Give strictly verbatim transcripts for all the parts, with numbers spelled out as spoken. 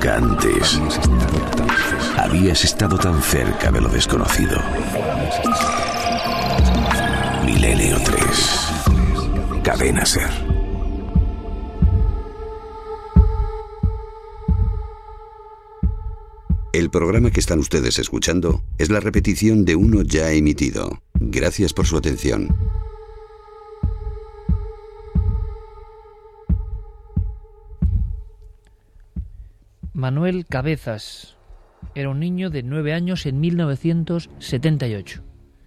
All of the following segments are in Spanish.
Nunca antes habías estado tan cerca de lo desconocido. Milenio tres. Cadena SER. El programa que están ustedes escuchando es la repetición de uno ya emitido. Gracias por su atención. Manuel Cabezas era un niño de nueve años en mil novecientos setenta y ocho.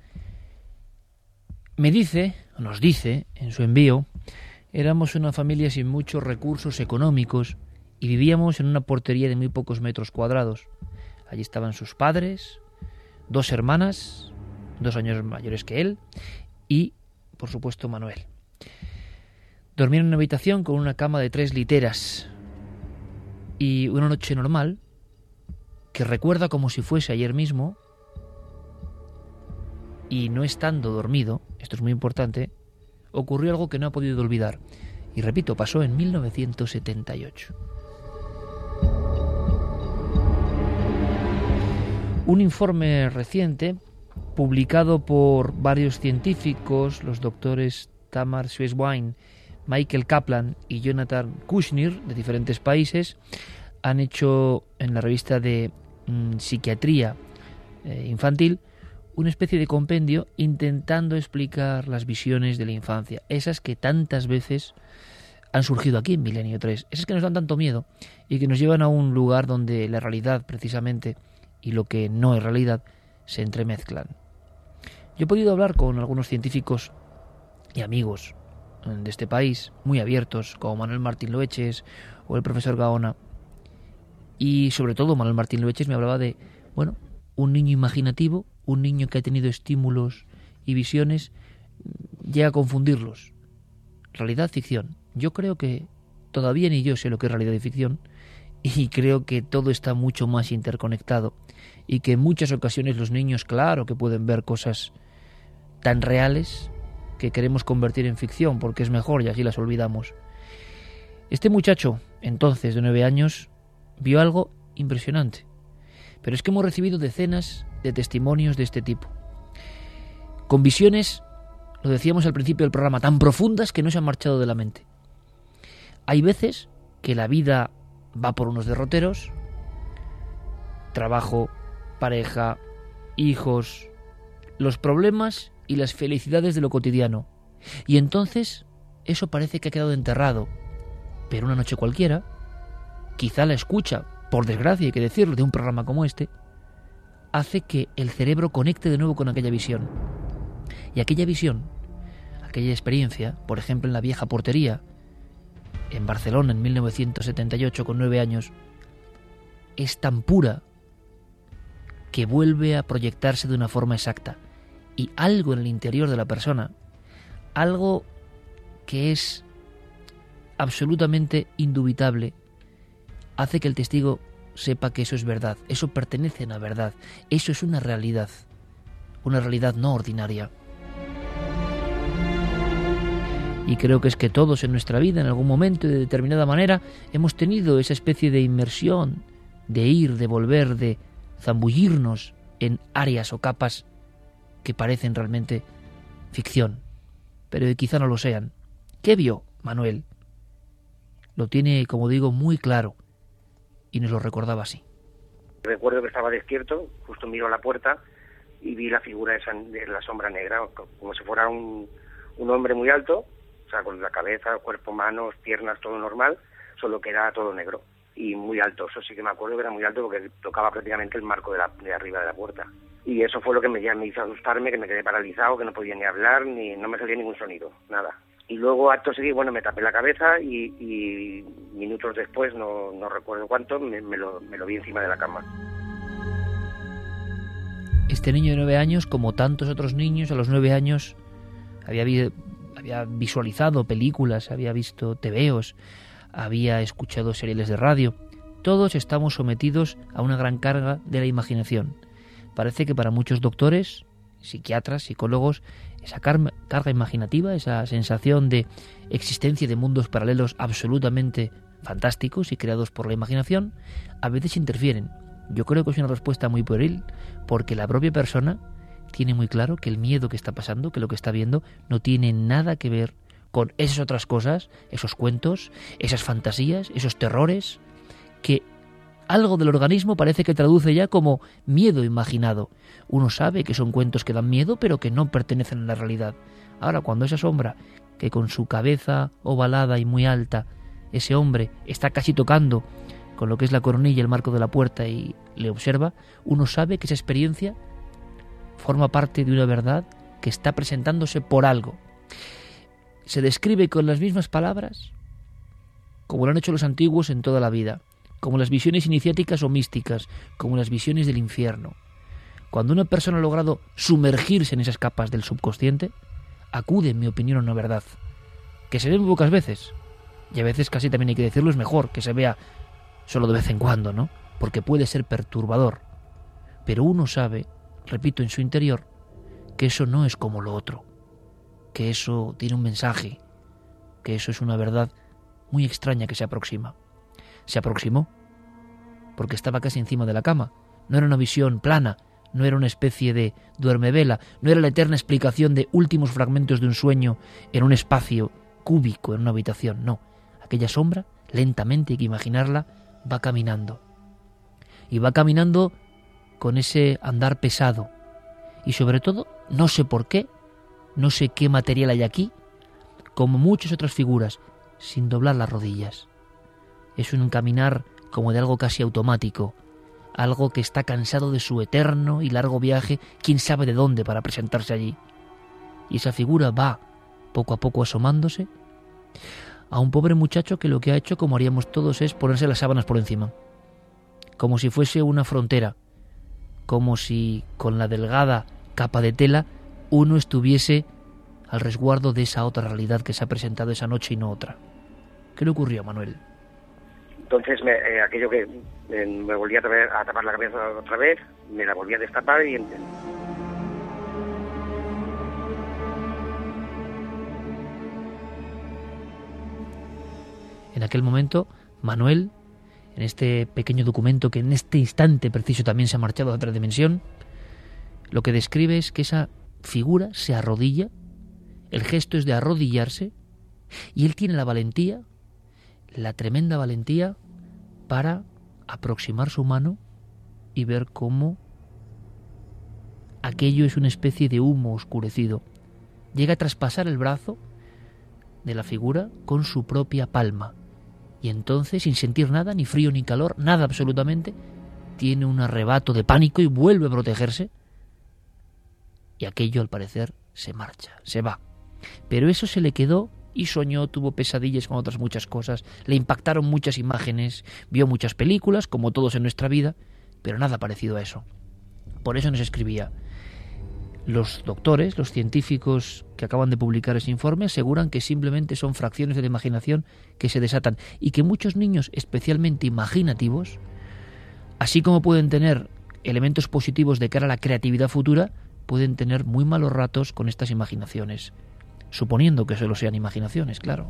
Me dice, nos dice, en su envío, éramos una familia sin muchos recursos económicos y vivíamos en una portería de muy pocos metros cuadrados. Allí estaban sus padres, dos hermanas, dos años mayores que él, y, por supuesto, Manuel. Dormía en una habitación con una cama de tres literas. Y una noche normal, que recuerda como si fuese ayer mismo, y no estando dormido, esto es muy importante, ocurrió algo que no ha podido olvidar. Y repito, pasó en mil novecientos setenta y ocho. Un informe reciente, publicado por varios científicos, los doctores Tamar Schweiswein, Michael Kaplan y Jonathan Kushner, de diferentes países, han hecho en la revista de mm, psiquiatría eh, infantil una especie de compendio intentando explicar las visiones de la infancia, esas que tantas veces han surgido aquí en Milenio tres, esas que nos dan tanto miedo y que nos llevan a un lugar donde la realidad, precisamente, y lo que no es realidad, se entremezclan. Yo he podido hablar con algunos científicos y amigos de este país, muy abiertos, como Manuel Martín Loeches o el profesor Gaona, y sobre todo Manuel Martín Loeches me hablaba de, bueno, un niño imaginativo, un niño que ha tenido estímulos y visiones, llega a confundirlos. Realidad, ficción. Yo creo que todavía ni yo sé lo que es realidad y ficción, y creo que todo está mucho más interconectado, y que en muchas ocasiones los niños, claro que pueden ver cosas tan reales que queremos convertir en ficción porque es mejor y así las olvidamos. Este muchacho, entonces de nueve años, vio algo impresionante. Pero es que hemos recibido decenas de testimonios de este tipo. Con visiones, lo decíamos al principio del programa, tan profundas que no se han marchado de la mente. Hay veces que la vida va por unos derroteros, trabajo, pareja, hijos, los problemas y las felicidades de lo cotidiano. Y entonces eso parece que ha quedado enterrado. Pero una noche cualquiera, quizá la escucha, por desgracia hay que decirlo, de un programa como este, hace que el cerebro conecte de nuevo con aquella visión. Y aquella visión, aquella experiencia, por ejemplo en la vieja portería, en Barcelona en mil novecientos setenta y ocho con nueve años, es tan pura que vuelve a proyectarse de una forma exacta. Y algo en el interior de la persona, algo que es absolutamente indubitable, hace que el testigo sepa que eso es verdad, eso pertenece a la verdad, eso es una realidad, una realidad no ordinaria. Y creo que es que todos en nuestra vida, en algún momento y de determinada manera, hemos tenido esa especie de inmersión, de ir, de volver, de zambullirnos en áreas o capas que parecen realmente ficción, pero que quizá no lo sean. ¿Qué vio Manuel? Lo tiene, como digo, muy claro, y nos lo recordaba así. Recuerdo que estaba despierto, justo miro a la puerta y vi la figura esa de la sombra negra, como si fuera un, un hombre muy alto, o sea, con la cabeza, cuerpo, manos, piernas, todo normal, solo que era todo negro y muy alto. Eso sí que me acuerdo que era muy alto porque tocaba prácticamente el marco de, la, de arriba de la puerta. Y eso fue lo que me, ya me hizo asustarme, que me quedé paralizado, que no podía ni hablar, ni no me salía ningún sonido, nada. Y luego, acto seguido, bueno, me tapé la cabeza y, y minutos después, no, no recuerdo cuánto, me, me, lo, me lo vi encima de la cama. Este niño de nueve años, como tantos otros niños, a los nueve años había, había visualizado películas, había visto tebeos, había escuchado seriales de radio. Todos estamos sometidos a una gran carga de la imaginación. Parece que para muchos doctores, psiquiatras, psicólogos, esa carga, carga imaginativa, esa sensación de existencia de mundos paralelos absolutamente fantásticos y creados por la imaginación, a veces interfieren. Yo creo que es una respuesta muy pueril, porque la propia persona tiene muy claro que el miedo que está pasando, que lo que está viendo, no tiene nada que ver con esas otras cosas, esos cuentos, esas fantasías, esos terrores, que algo del organismo parece que traduce ya como miedo imaginado. Uno sabe que son cuentos que dan miedo, pero que no pertenecen a la realidad. Ahora, cuando esa sombra, que con su cabeza ovalada y muy alta, ese hombre está casi tocando con lo que es la coronilla, el marco de la puerta, y le observa, uno sabe que esa experiencia forma parte de una verdad que está presentándose por algo. Se describe con las mismas palabras como lo han hecho los antiguos en toda la vida, como las visiones iniciáticas o místicas, como las visiones del infierno. Cuando una persona ha logrado sumergirse en esas capas del subconsciente, acude, en mi opinión, a una verdad, que se ve muy pocas veces, y a veces casi también hay que decirlo, es mejor que se vea solo de vez en cuando, ¿no? Porque puede ser perturbador. Pero uno sabe, repito, en su interior, que eso no es como lo otro, que eso tiene un mensaje, que eso es una verdad muy extraña que se aproxima. Se aproximó porque estaba casi encima de la cama. No era una visión plana, no era una especie de duermevela, no era la eterna explicación de últimos fragmentos de un sueño en un espacio cúbico, en una habitación, no. Aquella sombra, lentamente, hay que imaginarla, va caminando. Y va caminando con ese andar pesado. Y sobre todo, no sé por qué, no sé qué material hay aquí, como muchas otras figuras, sin doblar las rodillas. Es un caminar como de algo casi automático, algo que está cansado de su eterno y largo viaje, quién sabe de dónde, para presentarse allí. Y esa figura va, poco a poco asomándose, a un pobre muchacho que lo que ha hecho, como haríamos todos, es ponerse las sábanas por encima, como si fuese una frontera, como si con la delgada capa de tela uno estuviese al resguardo de esa otra realidad que se ha presentado esa noche y no otra. ¿Qué le ocurrió a Manuel? Entonces, me, eh, aquello que eh, me volví a, traer, a tapar la cabeza otra vez, me la volví a destapar y... En aquel momento, Manuel, en este pequeño documento que en este instante preciso también se ha marchado a otra dimensión, lo que describe es que esa figura se arrodilla, el gesto es de arrodillarse, y él tiene la valentía, la tremenda valentía, para aproximar su mano y ver cómo aquello es una especie de humo oscurecido. Llega a traspasar el brazo de la figura con su propia palma. Y entonces, sin sentir nada, ni frío ni calor, nada absolutamente, tiene un arrebato de pánico y vuelve a protegerse. Y aquello, al parecer, se marcha, se va. Pero eso se le quedó y soñó, tuvo pesadillas con otras muchas cosas, le impactaron muchas imágenes, vio muchas películas, como todos en nuestra vida, pero nada parecido a eso. Por eso nos escribía. Los doctores, los científicos que acaban de publicar ese informe, aseguran que simplemente son fracciones de la imaginación que se desatan y que muchos niños especialmente imaginativos, así como pueden tener elementos positivos de cara a la creatividad futura, pueden tener muy malos ratos con estas imaginaciones, suponiendo que solo sean imaginaciones, claro.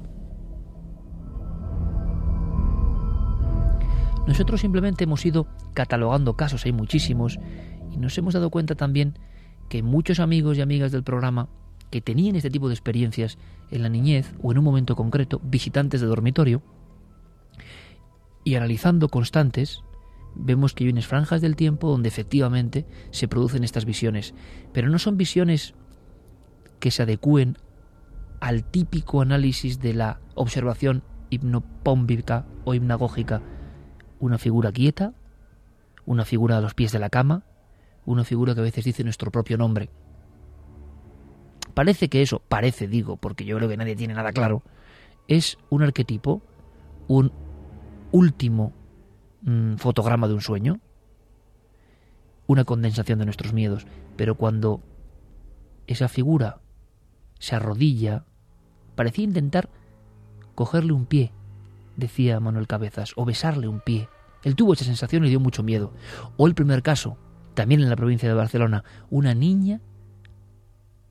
Nosotros simplemente hemos ido catalogando casos, hay muchísimos, y nos hemos dado cuenta también que muchos amigos y amigas del programa que tenían este tipo de experiencias en la niñez o en un momento concreto, visitantes de dormitorio, y analizando constantes, vemos que hay unas franjas del tiempo donde efectivamente se producen estas visiones, pero no son visiones que se adecúen al típico análisis de la observación hipnopómbica o hipnagógica. Una figura quieta, una figura a los pies de la cama, una figura que a veces dice nuestro propio nombre. Parece que eso, parece digo, porque yo creo que nadie tiene nada claro, es un arquetipo, un último mmm, fotograma de un sueño, una condensación de nuestros miedos. Pero cuando esa figura se arrodilla, parecía intentar cogerle un pie, decía Manuel Cabezas, o besarle un pie. Él tuvo esa sensación y dio mucho miedo. O el primer caso, también en la provincia de Barcelona, una niña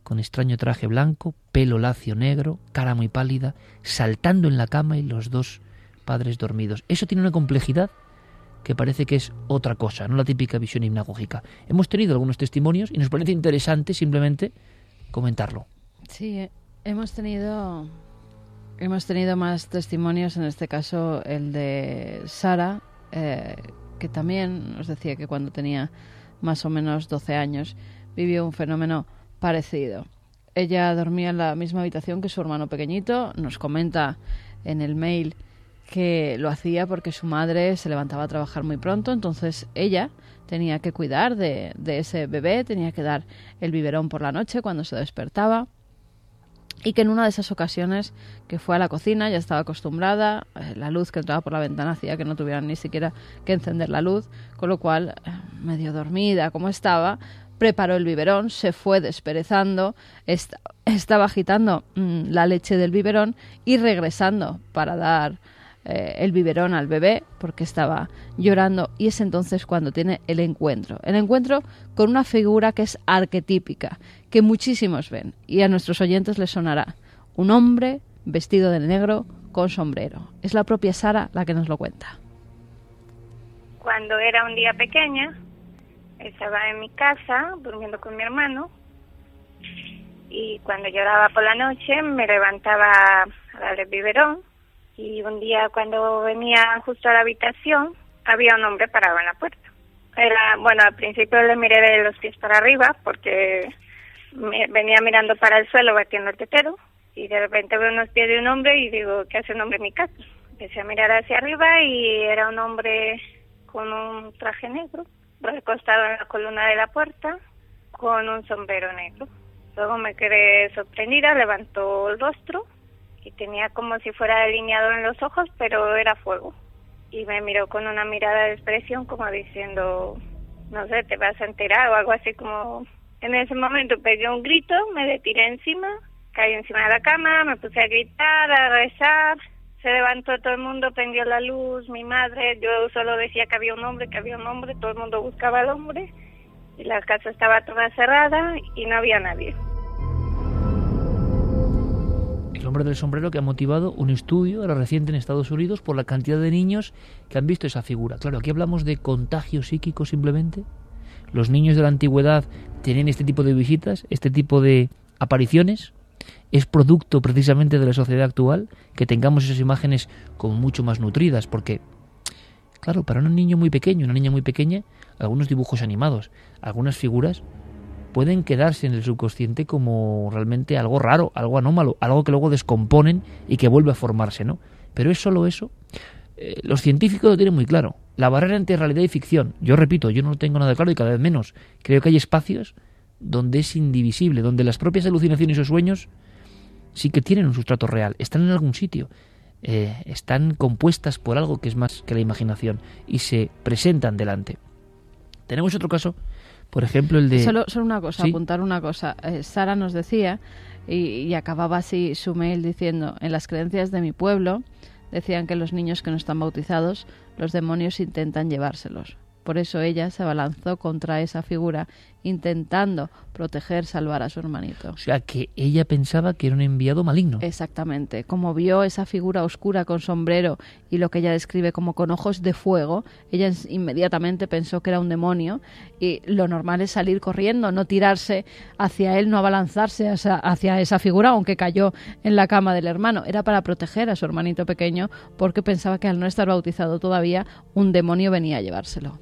con extraño traje blanco, pelo lacio negro, cara muy pálida, saltando en la cama y los dos padres dormidos. Eso tiene una complejidad que parece que es otra cosa, no la típica visión hipnagógica. Hemos tenido algunos testimonios y nos parece interesante simplemente comentarlo. Sí, hemos tenido hemos tenido más testimonios, en este caso el de Sara, eh, que también nos decía que cuando tenía más o menos doce años vivió un fenómeno parecido. Ella dormía en la misma habitación que su hermano pequeñito. Nos comenta en el mail que lo hacía porque su madre se levantaba a trabajar muy pronto, entonces ella tenía que cuidar de, de ese bebé, tenía que dar el biberón por la noche cuando se despertaba, y que en una de esas ocasiones que fue a la cocina, ya estaba acostumbrada, eh, la luz que entraba por la ventana hacía que no tuvieran ni siquiera que encender la luz, con lo cual, eh, medio dormida como estaba, preparó el biberón, se fue desperezando, est- estaba agitando mmm, la leche del biberón y regresando para dar eh, el biberón al bebé porque estaba llorando, y es entonces cuando tiene el encuentro. El encuentro con una figura que es arquetípica, que muchísimos ven, y a nuestros oyentes les sonará. Un hombre vestido de negro con sombrero. Es la propia Sara la que nos lo cuenta. Cuando era un día pequeña, estaba en mi casa durmiendo con mi hermano, y cuando lloraba por la noche me levantaba a darle biberón, y un día cuando venía justo a la habitación había un hombre parado en la puerta. Era, bueno, al principio le miré de los pies para arriba porque me venía mirando para el suelo batiendo el tetero, y de repente veo unos pies de un hombre y digo, ¿qué hace un hombre en mi casa? Empecé a mirar hacia arriba y era un hombre con un traje negro, recostado en la columna de la puerta, con un sombrero negro. Luego me quedé sorprendida, levantó el rostro y tenía como si fuera delineado en los ojos, pero era fuego. Y me miró con una mirada de expresión como diciendo, no sé, te vas a enterar o algo así como... En ese momento pegué un grito, me le tiré encima, caí encima de la cama, me puse a gritar, a rezar. Se levantó todo el mundo, prendió la luz, mi madre, yo solo decía que había un hombre, que había un hombre, todo el mundo buscaba al hombre, y la casa estaba toda cerrada y no había nadie. El hombre del sombrero que ha motivado un estudio ahora reciente en Estados Unidos por la cantidad de niños que han visto esa figura. Claro, aquí hablamos de contagio psíquico simplemente. Los niños de la antigüedad tenían este tipo de visitas, este tipo de apariciones. Es producto precisamente de la sociedad actual que tengamos esas imágenes como mucho más nutridas, porque, claro, para un niño muy pequeño, una niña muy pequeña, algunos dibujos animados, algunas figuras pueden quedarse en el subconsciente como realmente algo raro, algo anómalo, algo que luego descomponen y que vuelve a formarse, ¿no? Pero es solo eso. Eh, los científicos lo tienen muy claro. La barrera entre realidad y ficción, yo repito, yo no lo tengo nada claro y cada vez menos. Creo que hay espacios donde es indivisible, donde las propias alucinaciones o sueños sí que tienen un sustrato real, están en algún sitio, eh, están compuestas por algo que es más que la imaginación y se presentan delante. Tenemos otro caso, por ejemplo, el de... Solo, solo una cosa, ¿Sí? apuntar una cosa. Eh, Sara nos decía, y, y acababa así su mail diciendo, en las creencias de mi pueblo decían que los niños que no están bautizados, los demonios intentan llevárselos. Por eso ella se abalanzó contra esa figura, intentando proteger, salvar a su hermanito. O sea, que ella pensaba que era un enviado maligno. Exactamente. Como vio esa figura oscura con sombrero y lo que ella describe como con ojos de fuego, ella inmediatamente pensó que era un demonio, y lo normal es salir corriendo, no tirarse hacia él, no abalanzarse hacia, hacia esa figura, aunque cayó en la cama del hermano. Era para proteger a su hermanito pequeño, porque pensaba que al no estar bautizado todavía, un demonio venía a llevárselo.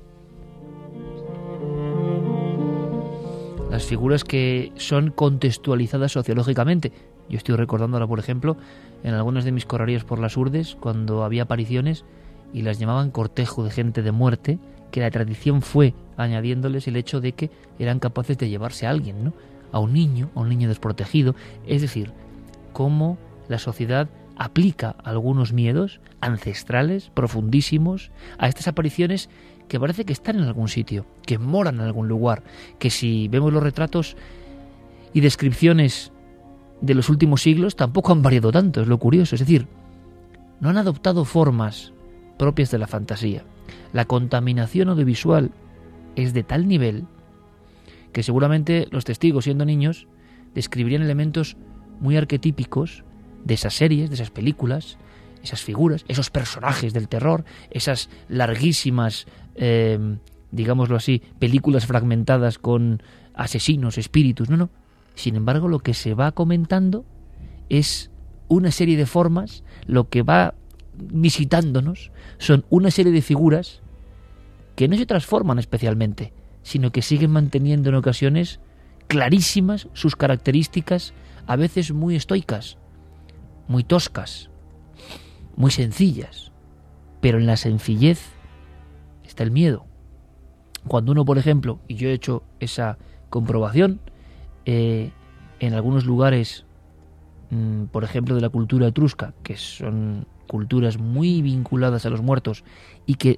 Las figuras que son contextualizadas sociológicamente. Yo estoy recordando ahora, por ejemplo, en algunas de mis correrías por las urdes, cuando había apariciones y las llamaban cortejo de gente de muerte, que la tradición fue añadiéndoles el hecho de que eran capaces de llevarse a alguien, ¿no? A un niño, a un niño desprotegido. Es decir, cómo la sociedad aplica algunos miedos ancestrales, profundísimos, a estas apariciones que parece que están en algún sitio, que moran en algún lugar, que si vemos los retratos y descripciones de los últimos siglos tampoco han variado tanto, es lo curioso. Es decir, no han adoptado formas propias de la fantasía. La contaminación audiovisual es de tal nivel que seguramente los testigos, siendo niños, describirían elementos muy arquetípicos de esas series, de esas películas, esas figuras, esos personajes del terror, esas larguísimas, eh, digámoslo así, películas fragmentadas con asesinos, espíritus. No, no. Sin embargo, lo que se va comentando es una serie de formas, lo que va visitándonos son una serie de figuras que no se transforman especialmente, sino que siguen manteniendo en ocasiones clarísimas sus características, a veces muy estoicas, muy toscas, muy sencillas, pero en la sencillez está el miedo. Cuando uno, por ejemplo, y yo he hecho esa comprobación, eh, en algunos lugares, mmm, por ejemplo, de la cultura etrusca, que son culturas muy vinculadas a los muertos y que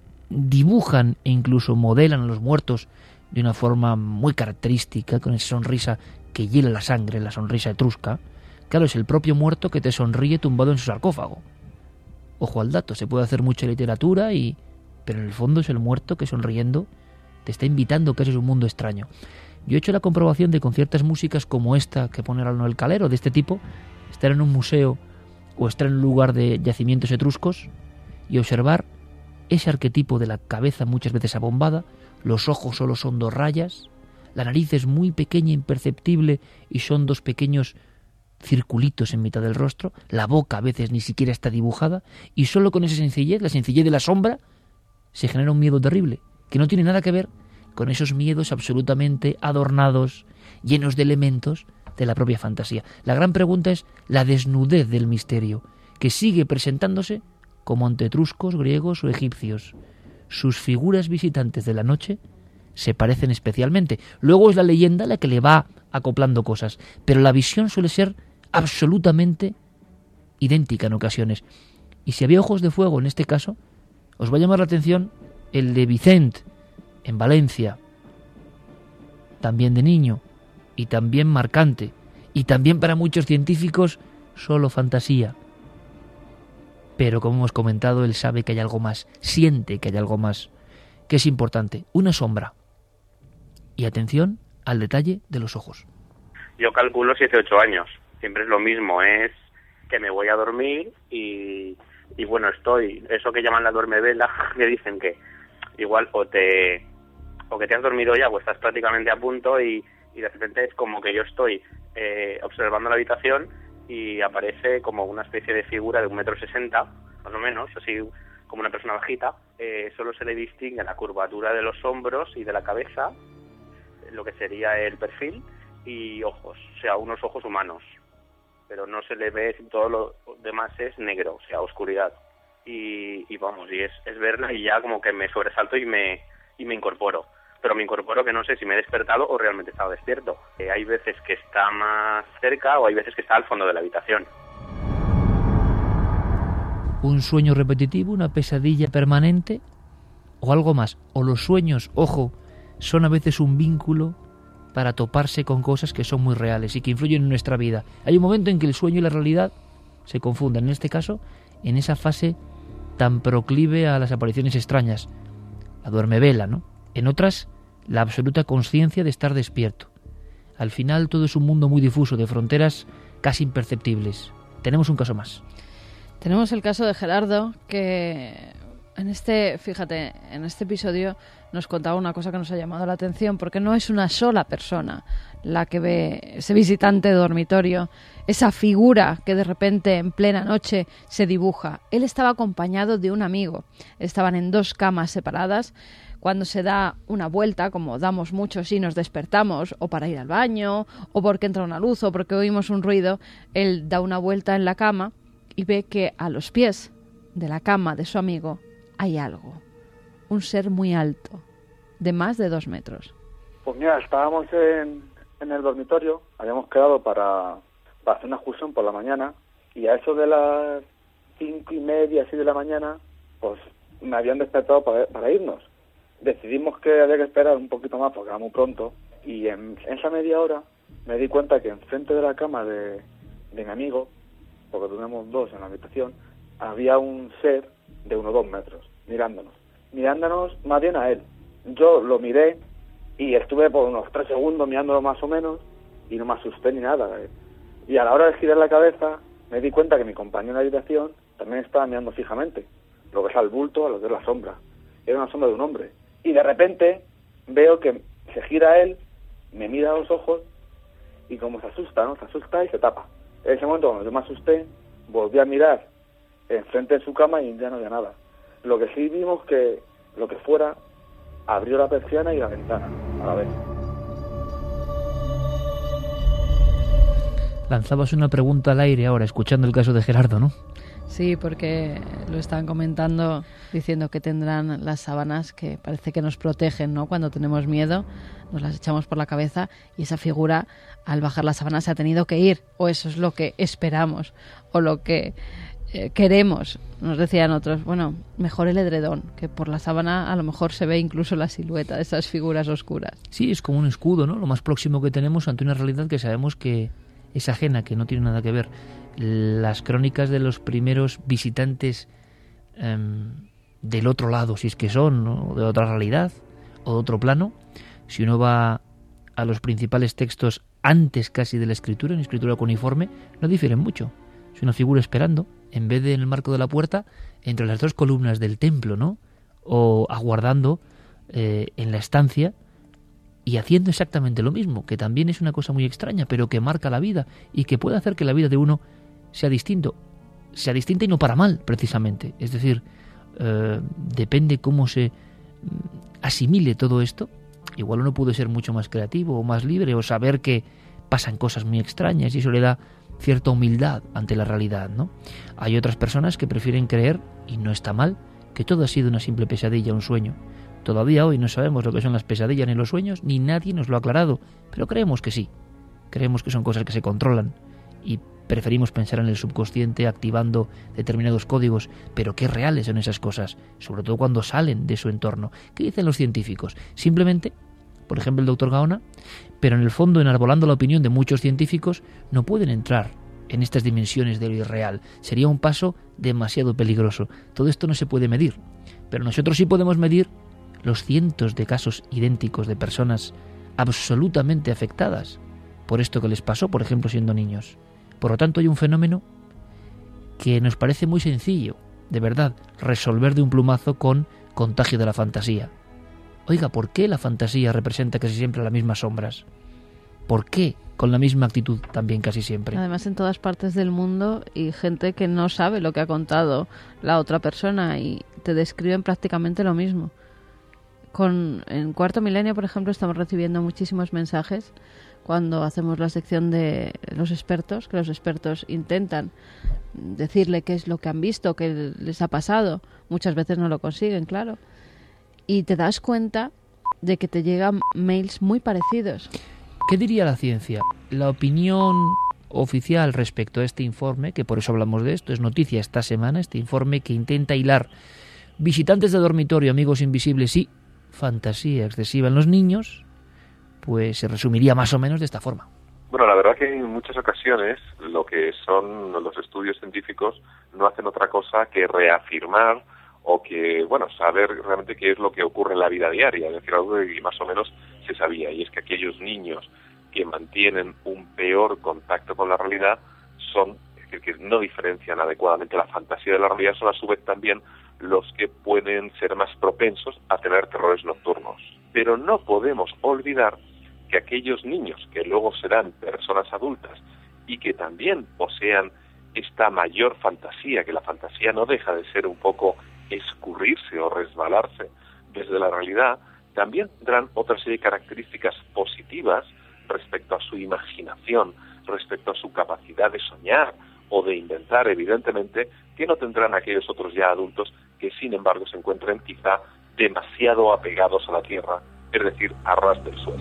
dibujan e incluso modelan a los muertos de una forma muy característica, con esa sonrisa que hiela la sangre, la sonrisa etrusca. Claro, es el propio muerto que te sonríe tumbado en su sarcófago. Ojo al dato, se puede hacer mucha literatura, y pero en el fondo es el muerto que sonriendo te está invitando a que ese es un mundo extraño. Yo he hecho la comprobación de con ciertas músicas como esta que pone Arno el Calero, de este tipo, estar en un museo o estar en un lugar de yacimientos etruscos y observar ese arquetipo de la cabeza muchas veces abombada, los ojos solo son dos rayas, la nariz es muy pequeña, imperceptible, y son dos pequeños circulitos en mitad del rostro, la boca a veces ni siquiera está dibujada, y solo con esa sencillez, la sencillez de la sombra, se genera un miedo terrible, que no tiene nada que ver con esos miedos absolutamente adornados, llenos de elementos de la propia fantasía. La gran pregunta es la desnudez del misterio, que sigue presentándose como ante etruscos, griegos o egipcios. Sus figuras visitantes de la noche se parecen especialmente. Luego es la leyenda la que le va acoplando cosas, pero la visión suele ser absolutamente idéntica en ocasiones. Y si había ojos de fuego en este caso, os va a llamar la atención el de Vicent en Valencia, también de niño, y también marcante, y también para muchos científicos solo fantasía. Pero como hemos comentado, él sabe que hay algo más, siente que hay algo más, que es importante, una sombra. Y atención al detalle de los ojos. Yo calculo siete ocho años, siempre es lo mismo, es que me voy a dormir y, y bueno, estoy, eso que llaman la duermevela, que dicen que igual o te o que te has dormido ya o estás prácticamente a punto y, y de repente es como que yo estoy eh, observando la habitación y aparece como una especie de figura de un metro sesenta, más o menos, así como una persona bajita. Eh, solo se le distingue la curvatura de los hombros y de la cabeza, lo que sería el perfil, y ojos, o sea, unos ojos humanos, pero no se le ve, todo lo demás es negro, o sea, oscuridad. Y, y vamos, y es, es verla y ya como que me sobresalto y me, y me incorporo. Pero me incorporo que no sé si me he despertado o realmente he estado despierto. Eh, hay veces que está más cerca o hay veces que está al fondo de la habitación. ¿Un sueño repetitivo, una pesadilla permanente o algo más? O los sueños, ojo, son a veces un vínculo para toparse con cosas que son muy reales y que influyen en nuestra vida. Hay un momento en que el sueño y la realidad se confunden. En este caso, en esa fase tan proclive a las apariciones extrañas, la duermevela, ¿no? En otras, la absoluta conciencia de estar despierto. Al final todo es un mundo muy difuso, de fronteras casi imperceptibles. Tenemos un caso más. Tenemos el caso de Gerardo, que en este, fíjate, en este episodio nos contaba una cosa que nos ha llamado la atención, porque no es una sola persona la que ve ese visitante de dormitorio, esa figura que de repente en plena noche se dibuja. Él estaba acompañado de un amigo. Estaban en dos camas separadas. Cuando se da una vuelta, como damos muchos y nos despertamos, o para ir al baño, o porque entra una luz, o porque oímos un ruido, él da una vuelta en la cama y ve que a los pies de la cama de su amigo hay algo. Un ser muy alto, de más de dos metros. Pues mira, estábamos en, en el dormitorio, habíamos quedado para, para hacer una excursión por la mañana, y a eso de las cinco y media, así de la mañana, pues me habían despertado para, para irnos. Decidimos que había que esperar un poquito más porque era muy pronto, y en esa media hora me di cuenta que enfrente de la cama de, de mi amigo, porque tenemos dos en la habitación, había un ser de unos dos metros, mirándonos. Mirándonos más bien a él. Yo lo miré y estuve por unos tres segundos mirándolo más o menos, y no me asusté ni nada. Y a la hora de girar la cabeza me di cuenta que mi compañero de habitación también estaba mirando fijamente, lo que es al bulto, a lo que es la sombra. Era una sombra de un hombre. Y de repente veo que se gira él, me mira a los ojos y como se asusta, ¿no? Se asusta y se tapa. En ese momento, cuando yo me asusté, volví a mirar enfrente de su cama y ya no había nada. Lo que sí vimos que lo que fuera abrió la persiana y la ventana a la vez. Lanzabas una pregunta al aire ahora, escuchando el caso de Gerardo, ¿no? Sí, porque lo están comentando diciendo que tendrán las sábanas que parece que nos protegen, ¿no? Cuando tenemos miedo, nos las echamos por la cabeza y esa figura, al bajar la sábana, se ha tenido que ir. O eso es lo que esperamos, o lo que eh, queremos. Nos decían otros, bueno, mejor el edredón, que por la sábana a lo mejor se ve incluso la silueta de esas figuras oscuras. Sí, es como un escudo, ¿no? Lo más próximo que tenemos ante una realidad que sabemos que es ajena, que no tiene nada que ver. Las crónicas de los primeros visitantes eh, del otro lado, si es que son, ¿no? De otra realidad o de otro plano, si uno va a los principales textos antes casi de la escritura, en escritura cuneiforme, no difieren mucho. Es una figura esperando, en vez de en el marco de la puerta, entre las dos columnas del templo, ¿no? O aguardando eh, en la estancia y haciendo exactamente lo mismo, que también es una cosa muy extraña, pero que marca la vida y que puede hacer que la vida de uno sea distinto, sea distinta y no para mal, precisamente. Es decir, eh, depende cómo se asimile todo esto. Igual uno puede ser mucho más creativo o más libre o saber que pasan cosas muy extrañas y eso le da cierta humildad ante la realidad, ¿no? Hay otras personas que prefieren creer, y no está mal, que todo ha sido una simple pesadilla, un sueño. Todavía hoy no sabemos lo que son las pesadillas ni los sueños, ni nadie nos lo ha aclarado, pero creemos que sí. Creemos que son cosas que se controlan y preferimos pensar en el subconsciente activando determinados códigos, pero qué reales son esas cosas, sobre todo cuando salen de su entorno. ¿Qué dicen los científicos? Simplemente, por ejemplo el doctor Gaona, pero en el fondo, enarbolando la opinión de muchos científicos, no pueden entrar en estas dimensiones de lo irreal. Sería un paso demasiado peligroso. Todo esto no se puede medir, pero nosotros sí podemos medir los cientos de casos idénticos de personas absolutamente afectadas por esto que les pasó, por ejemplo, siendo niños. Por lo tanto, hay un fenómeno que nos parece muy sencillo, de verdad, resolver de un plumazo con contagio de la fantasía. Oiga, ¿por qué la fantasía representa casi siempre las mismas sombras? ¿Por qué con la misma actitud también casi siempre? Además, en todas partes del mundo y gente que no sabe lo que ha contado la otra persona y te describen prácticamente lo mismo. Con, en Cuarto Milenio, por ejemplo, estamos recibiendo muchísimos mensajes cuando hacemos la sección de los expertos, que los expertos intentan decirle qué es lo que han visto, qué les ha pasado. Muchas veces no lo consiguen, claro. Y te das cuenta de que te llegan mails muy parecidos. ¿Qué diría la ciencia? La opinión oficial respecto a este informe, que por eso hablamos de esto, es noticia esta semana, este informe que intenta hilar visitantes de dormitorio, amigos invisibles y fantasía excesiva en los niños, pues se resumiría más o menos de esta forma. Bueno, la verdad que en muchas ocasiones lo que son los estudios científicos no hacen otra cosa que reafirmar o que, bueno, saber realmente qué es lo que ocurre en la vida diaria, es decir, algo que más o menos se sabía, y es que aquellos niños que mantienen un peor contacto con la realidad son, es decir, que no diferencian adecuadamente la fantasía de la realidad, son a su vez también los que pueden ser más propensos a tener terrores nocturnos. Pero no podemos olvidar que aquellos niños que luego serán personas adultas y que también posean esta mayor fantasía, que la fantasía no deja de ser un poco escurrirse o resbalarse desde la realidad, también tendrán otra serie de características positivas respecto a su imaginación, respecto a su capacidad de soñar o de inventar, evidentemente, que no tendrán aquellos otros ya adultos que, sin embargo, se encuentren quizá demasiado apegados a la tierra, es decir, a ras del suelo.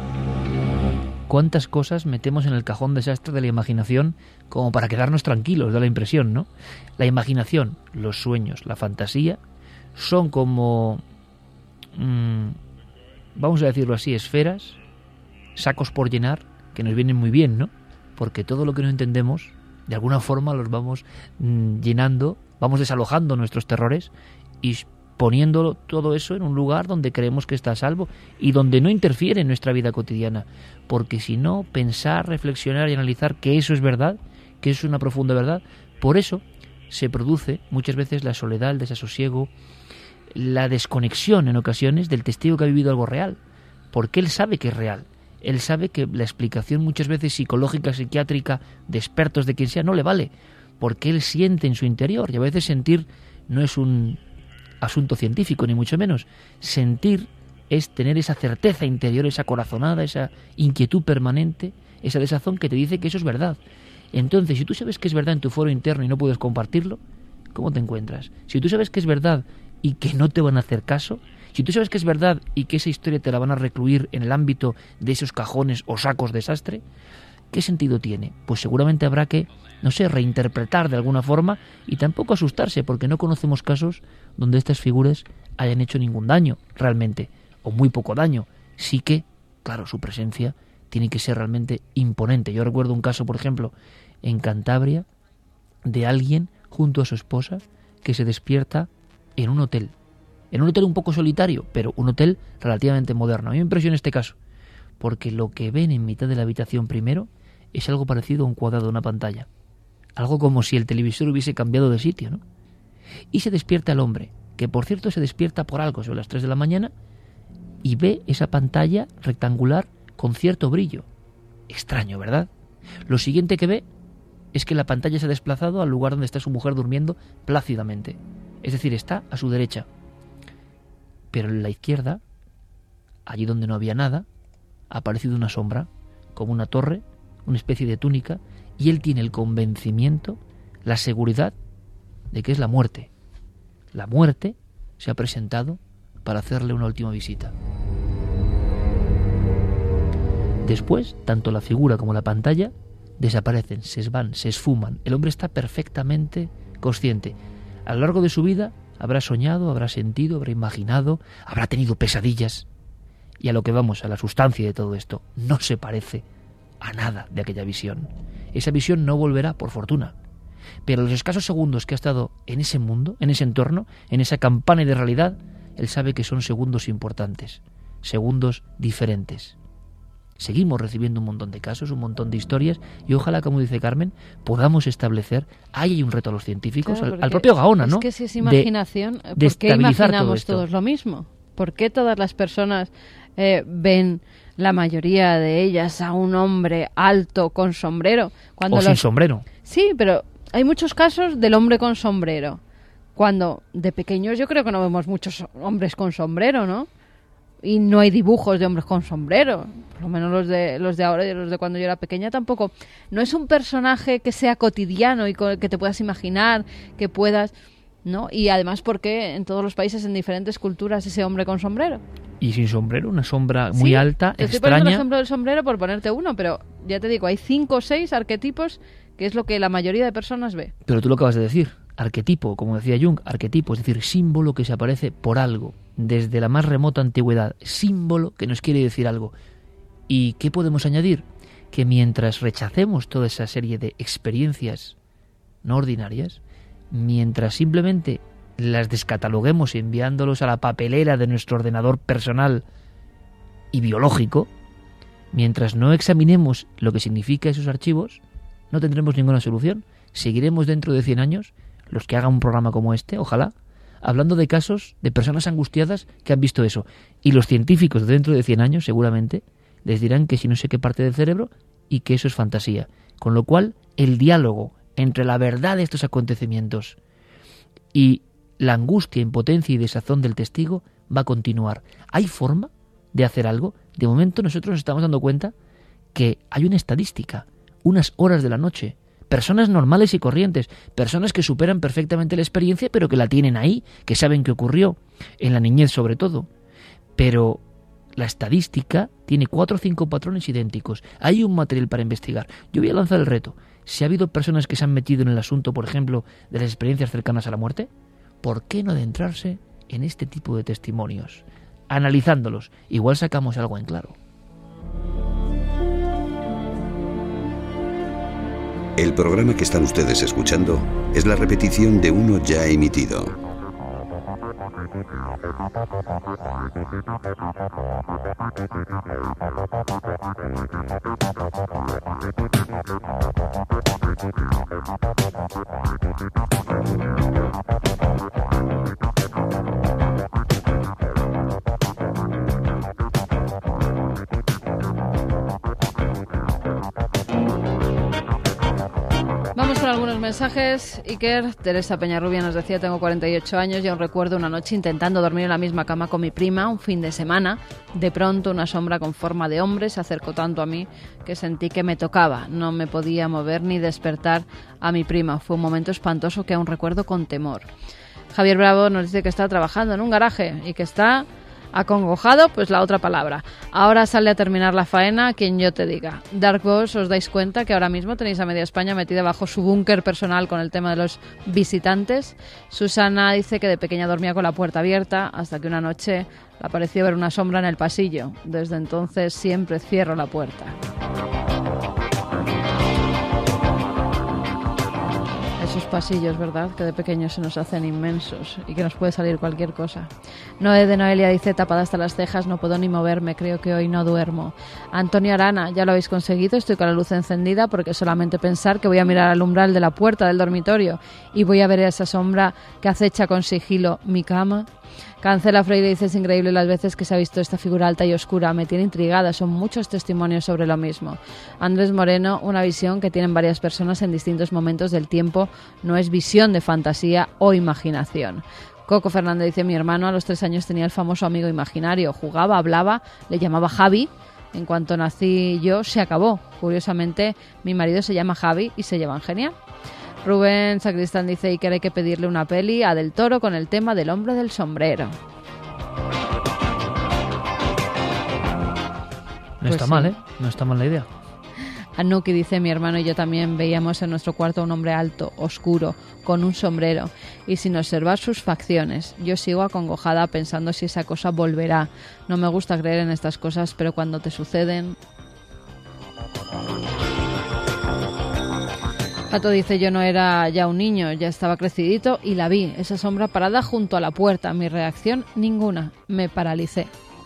¿Cuántas cosas metemos en el cajón desastre de la imaginación como para quedarnos tranquilos? Da la impresión, ¿no? La imaginación, los sueños, la fantasía, son como, mmm, vamos a decirlo así, esferas, sacos por llenar, que nos vienen muy bien, ¿no? Porque todo lo que no entendemos, de alguna forma los vamos mmm, llenando, vamos desalojando nuestros terrores y poniendo todo eso en un lugar donde creemos que está a salvo y donde no interfiere en nuestra vida cotidiana. Porque si no, pensar, reflexionar y analizar que eso es verdad, que eso es una profunda verdad, por eso se produce muchas veces la soledad, el desasosiego, la desconexión en ocasiones del testigo que ha vivido algo real, porque él sabe que es real. Él sabe que la explicación muchas veces psicológica, psiquiátrica, de expertos, de quien sea, no le vale, porque él siente en su interior, y a veces sentir no es un asunto científico, ni mucho menos. Sentir es tener esa certeza interior, esa corazonada, esa inquietud permanente, esa desazón que te dice que eso es verdad. Entonces, si tú sabes que es verdad en tu foro interno y no puedes compartirlo, ¿cómo te encuentras? Si tú sabes que es verdad y que no te van a hacer caso, si tú sabes que es verdad y que esa historia te la van a recluir en el ámbito de esos cajones o sacos de sastre, ¿qué sentido tiene? Pues seguramente habrá que, no sé, reinterpretar de alguna forma y tampoco asustarse, porque no conocemos casos donde estas figuras hayan hecho ningún daño realmente, o muy poco daño. Sí que, claro, su presencia tiene que ser realmente imponente. Yo recuerdo un caso, por ejemplo, en Cantabria, de alguien junto a su esposa que se despierta en un hotel. En un hotel un poco solitario, pero un hotel relativamente moderno. A mí me impresiona este caso, porque lo que ven en mitad de la habitación primero es algo parecido a un cuadrado de una pantalla. Algo como si el televisor hubiese cambiado de sitio, ¿no? Y se despierta el hombre, que por cierto se despierta por algo sobre las tres de la mañana y ve esa pantalla rectangular con cierto brillo. Extraño, ¿verdad? Lo siguiente que ve es que la pantalla se ha desplazado al lugar donde está su mujer durmiendo plácidamente. Es decir, está a su derecha. Pero en la izquierda, allí donde no había nada, ha aparecido una sombra, como una torre, una especie de túnica, y él tiene el convencimiento, la seguridad de que es la muerte. La muerte se ha presentado para hacerle una última visita. Después, tanto la figura como la pantalla desaparecen, se van, se esfuman. El hombre está perfectamente consciente. A lo largo de su vida habrá soñado, habrá sentido, habrá imaginado, habrá tenido pesadillas. Y a lo que vamos, a la sustancia de todo esto, no se parece a nada de aquella visión. Esa visión no volverá, por fortuna. Pero los escasos segundos que ha estado en ese mundo, en ese entorno, en esa campana de realidad, él sabe que son segundos importantes, segundos diferentes. Seguimos recibiendo un montón de casos, un montón de historias, y ojalá, como dice Carmen, podamos establecer, ahí hay un reto a los científicos, claro, al, al propio Gaona, ¿no? Es que si es imaginación, de, ¿por de qué imaginamos todo todos lo mismo? ¿Por qué todas las personas eh, ven, la mayoría de ellas, a un hombre alto con sombrero? Cuando o los... sin sombrero. Sí, pero hay muchos casos del hombre con sombrero. Cuando de pequeños yo creo que no vemos muchos hombres con sombrero, ¿no? Y no hay dibujos de hombres con sombrero. Por lo menos los de los de ahora y los de cuando yo era pequeña tampoco. No es un personaje que sea cotidiano y que te puedas imaginar, que puedas, ¿no? Y además porque en todos los países, en diferentes culturas, ese hombre con sombrero. Y sin sombrero, una sombra muy sí, alta, te estoy extraña. poniendo el ejemplo del sombrero por ponerte uno, pero ya te digo, hay cinco o seis arquetipos que es lo que la mayoría de personas ve. Pero tú lo acabas de decir, arquetipo, como decía Jung, arquetipo, es decir, símbolo que se aparece por algo, desde la más remota antigüedad, símbolo que nos quiere decir algo. ¿Y qué podemos añadir? Que mientras rechacemos toda esa serie de experiencias no ordinarias, mientras simplemente las descataloguemos enviándolos a la papelera de nuestro ordenador personal y biológico, mientras no examinemos lo que significa esos archivos, no tendremos ninguna solución. Seguiremos dentro de cien años, los que hagan un programa como este, ojalá, hablando de casos de personas angustiadas que han visto eso. Y los científicos de dentro de cien años, seguramente, les dirán que si no sé qué parte del cerebro y que eso es fantasía. Con lo cual, el diálogo entre la verdad de estos acontecimientos y la angustia, impotencia y desazón del testigo va a continuar. ¿Hay forma de hacer algo? De momento nosotros nos estamos dando cuenta que hay una estadística, unas horas de la noche, personas normales y corrientes, personas que superan perfectamente la experiencia, pero que la tienen ahí, que saben qué ocurrió, en la niñez sobre todo. Pero la estadística tiene cuatro o cinco patrones idénticos. Hay un material para investigar. Yo voy a lanzar el reto. Si ha habido personas que se han metido en el asunto, por ejemplo, de las experiencias cercanas a la muerte, ¿por qué no adentrarse en este tipo de testimonios? Analizándolos, igual sacamos algo en claro. El programa que están ustedes escuchando es la repetición de uno ya emitido. Vamos con algunos mensajes. Iker, Teresa Peñarrubia nos decía: tengo cuarenta y ocho años y aún recuerdo una noche intentando dormir en la misma cama con mi prima, un fin de semana. De pronto una sombra con forma de hombre se acercó tanto a mí que sentí que me tocaba. No me podía mover ni despertar a mi prima. Fue un momento espantoso que aún recuerdo con temor. Javier Bravo nos dice que está trabajando en un garaje y que está acongojado, pues la otra palabra. Ahora sale a terminar la faena quien yo te diga. Dark Boss, ¿os dais cuenta que ahora mismo tenéis a media España metida bajo su búnker personal con el tema de los visitantes? Susana dice que de pequeña dormía con la puerta abierta hasta que una noche le pareció ver una sombra en el pasillo. Desde entonces siempre cierro la puerta. Esos pasillos, ¿verdad? Que de pequeños se nos hacen inmensos y que nos puede salir cualquier cosa. Noé de Noelia dice: tapada hasta las cejas, no puedo ni moverme, creo que hoy no duermo. Antonio Arana: ya lo habéis conseguido, estoy con la luz encendida porque solamente pensar que voy a mirar al umbral de la puerta del dormitorio y voy a ver esa sombra que acecha con sigilo mi cama. Cancela Freire dice: es increíble las veces que se ha visto esta figura alta y oscura, me tiene intrigada, son muchos testimonios sobre lo mismo. Andrés Moreno: una visión que tienen varias personas en distintos momentos del tiempo, no es visión de fantasía o imaginación. Coco Fernández dice: mi hermano a los tres años tenía el famoso amigo imaginario, jugaba, hablaba, le llamaba Javi. En cuanto nací yo, se acabó. Curiosamente, mi marido se llama Javi y se llevan genial. Rubén Sacristán dice: y que hay que pedirle una peli a Del Toro con el tema del hombre del sombrero. No Pues está sí. mal, ¿eh? No está mal la idea. Anuki dice: mi hermano y yo también veíamos en nuestro cuarto a un hombre alto, oscuro, con un sombrero y sin observar sus facciones. Yo sigo acongojada pensando si esa cosa volverá. No me gusta creer en estas cosas, pero cuando te suceden... Pato dice: yo no era ya un niño, ya estaba crecidito y la vi, esa sombra parada junto a la puerta. Mi reacción, ninguna. Me paralicé.